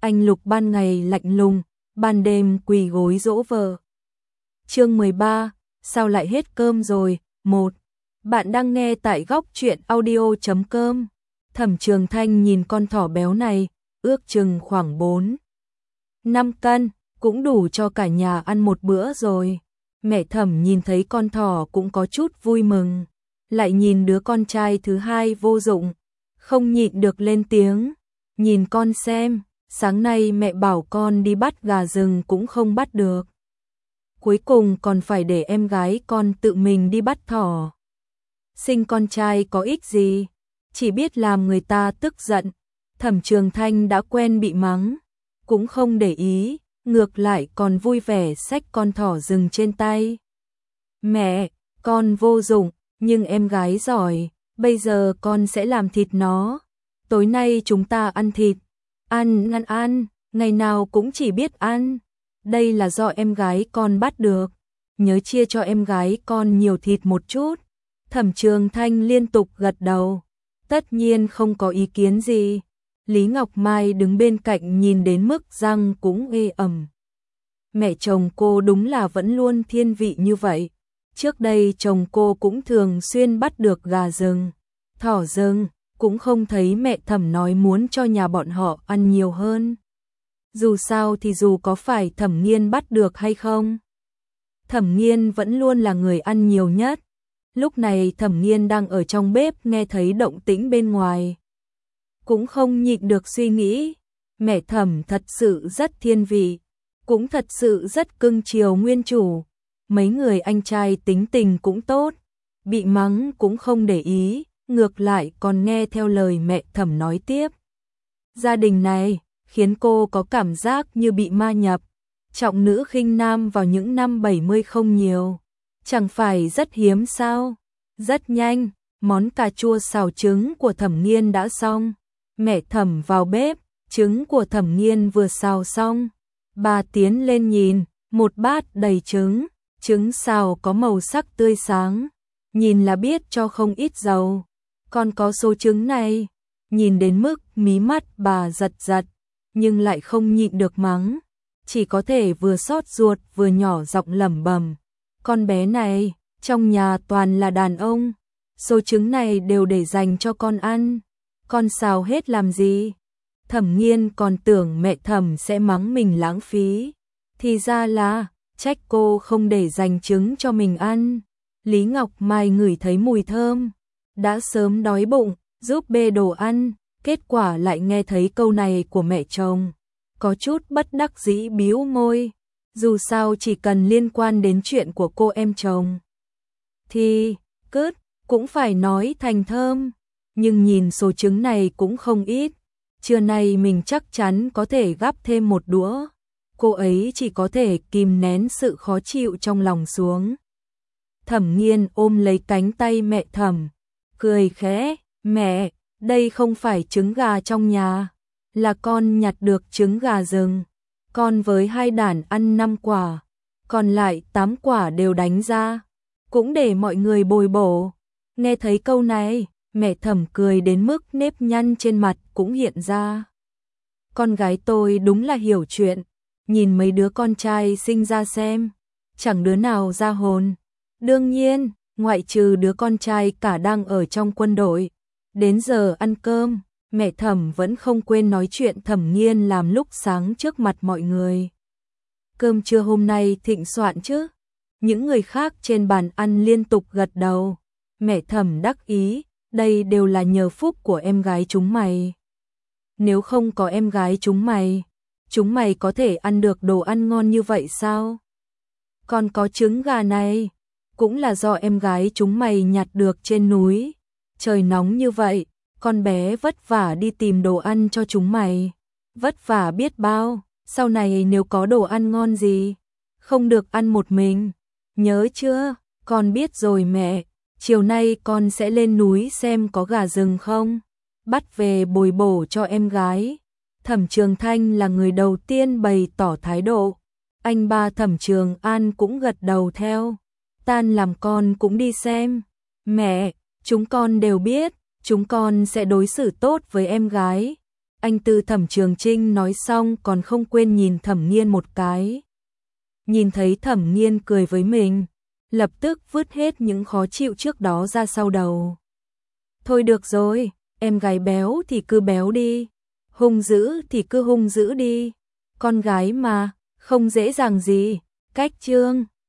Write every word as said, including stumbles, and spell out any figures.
anh Lục ban ngày lạnh lùng, ban đêm quỳ gối dỗ vợ. Chương mười ba, sao lại hết cơm rồi? một. Bạn đang nghe tại góc truyện audio chấm com. Thẩm Trường Thanh nhìn con thỏ béo này, ước chừng khoảng bốn năm cân, cũng đủ cho cả nhà ăn một bữa rồi. Mẹ Thẩm nhìn thấy con thỏ cũng có chút vui mừng, lại nhìn đứa con trai thứ hai vô dụng, không nhịn được lên tiếng, nhìn con xem, sáng nay mẹ bảo con đi bắt gà rừng cũng không bắt được. Cuối cùng còn phải để em gái con tự mình đi bắt thỏ. Sinh con trai có ích gì, chỉ biết làm người ta tức giận. Thẩm Trường Thanh đã quen bị mắng, cũng không để ý, ngược lại còn vui vẻ xách con thỏ rừng trên tay. Mẹ, con vô dụng, nhưng em gái giỏi, bây giờ con sẽ làm thịt nó. Tối nay chúng ta ăn thịt, ăn ăn ăn, ngày nào cũng chỉ biết ăn. Đây là do em gái con bắt được, nhớ chia cho em gái con nhiều thịt một chút. Thẩm Trường Thanh liên tục gật đầu, tất nhiên không có ý kiến gì. Lý Ngọc Mai đứng bên cạnh nhìn đến mức răng cũng ê ẩm. Mẹ chồng cô đúng là vẫn luôn thiên vị như vậy. Trước đây chồng cô cũng thường xuyên bắt được gà rừng, thỏ rừng, cũng không thấy mẹ Thẩm nói muốn cho nhà bọn họ ăn nhiều hơn. Dù sao thì dù có phải Thẩm Nghiên bắt được hay không, Thẩm Nghiên vẫn luôn là người ăn nhiều nhất. Lúc này Thẩm Nghiên đang ở trong bếp nghe thấy động tĩnh bên ngoài, cũng không nhịn được suy nghĩ, mẹ Thẩm thật sự rất thiên vị, cũng thật sự rất cưng chiều nguyên chủ. Mấy người anh trai tính tình cũng tốt, bị mắng cũng không để ý, ngược lại còn nghe theo lời mẹ Thẩm nói tiếp. Gia đình này khiến cô có cảm giác như bị ma nhập, trọng nữ khinh nam vào những năm bảy mươi không nhiều, chẳng phải rất hiếm sao? Rất nhanh, món cà chua xào trứng của Thẩm Nghiên đã xong. Mẹ Thẩm vào bếp, trứng của Thẩm Nghiên vừa xào xong, bà tiến lên nhìn, một bát đầy trứng, trứng xào có màu sắc tươi sáng, nhìn là biết cho không ít dầu. Còn có số trứng này, nhìn đến mức mí mắt bà giật giật, nhưng lại không nhịn được mắng, chỉ có thể vừa xót ruột vừa nhỏ giọng lẩm bẩm, con bé này, trong nhà toàn là đàn ông, số trứng này đều để dành cho con ăn, con xào hết làm gì? Thẩm Nghiên còn tưởng mẹ Thẩm sẽ mắng mình lãng phí, thì ra là trách cô không để dành trứng cho mình ăn. Lý Ngọc Mai ngửi thấy mùi thơm, đã sớm đói bụng, giúp bê đồ ăn, kết quả lại nghe thấy câu này của mẹ chồng, có chút bất đắc dĩ bĩu môi, dù sao chỉ cần liên quan đến chuyện của cô em chồng thì cứt cũng phải nói thành thơm, nhưng nhìn số trứng này cũng không ít, trưa nay mình chắc chắn có thể gắp thêm một đũa. Cô ấy chỉ có thể kìm nén sự khó chịu trong lòng xuống. Thẩm Nghiên ôm lấy cánh tay mẹ Thẩm, cười khẽ, mẹ, đây không phải trứng gà trong nhà, là con nhặt được trứng gà rừng, con với hai đàn ăn năm quả, còn lại tám quả đều đánh ra, cũng để mọi người bồi bổ. Nghe thấy câu này, mẹ Thẩm cười đến mức nếp nhăn trên mặt cũng hiện ra. Con gái tôi đúng là hiểu chuyện, nhìn mấy đứa con trai sinh ra xem, chẳng đứa nào ra hồn. Đương nhiên, ngoại trừ đứa con trai cả đang ở trong quân đội. Đến giờ ăn cơm, mẹ Thẩm vẫn không quên nói chuyện Thẩm Nghiên làm lúc sáng trước mặt mọi người. Cơm trưa hôm nay thịnh soạn chứ? Những người khác trên bàn ăn liên tục gật đầu. Mẹ Thẩm đắc ý, đây đều là nhờ phúc của em gái chúng mày. Nếu không có em gái chúng mày, chúng mày có thể ăn được đồ ăn ngon như vậy sao? Còn có trứng gà này, cũng là do em gái chúng mày nhặt được trên núi. Trời nóng như vậy, con bé vất vả đi tìm đồ ăn cho chúng mày. Vất vả biết bao, sau này nếu có đồ ăn ngon gì, không được ăn một mình. Nhớ chưa? Con biết rồi mẹ, chiều nay con sẽ lên núi xem có gà rừng không, bắt về bồi bổ cho em gái. Thẩm Trường Thanh là người đầu tiên bày tỏ thái độ, anh ba Thẩm Trường An cũng gật đầu theo. Tan làm con cũng đi xem. Mẹ, chúng con đều biết, chúng con sẽ đối xử tốt với em gái. Anh Tư Thẩm Trường Trinh nói xong còn không quên nhìn Thẩm Nghiên một cái. Nhìn thấy Thẩm Nghiên cười với mình, lập tức vứt hết những khó chịu trước đó ra sau đầu. Thôi được rồi, em gái béo thì cứ béo đi, hung dữ thì cứ hung dữ đi, con gái mà, không dễ dàng gì. Cách chương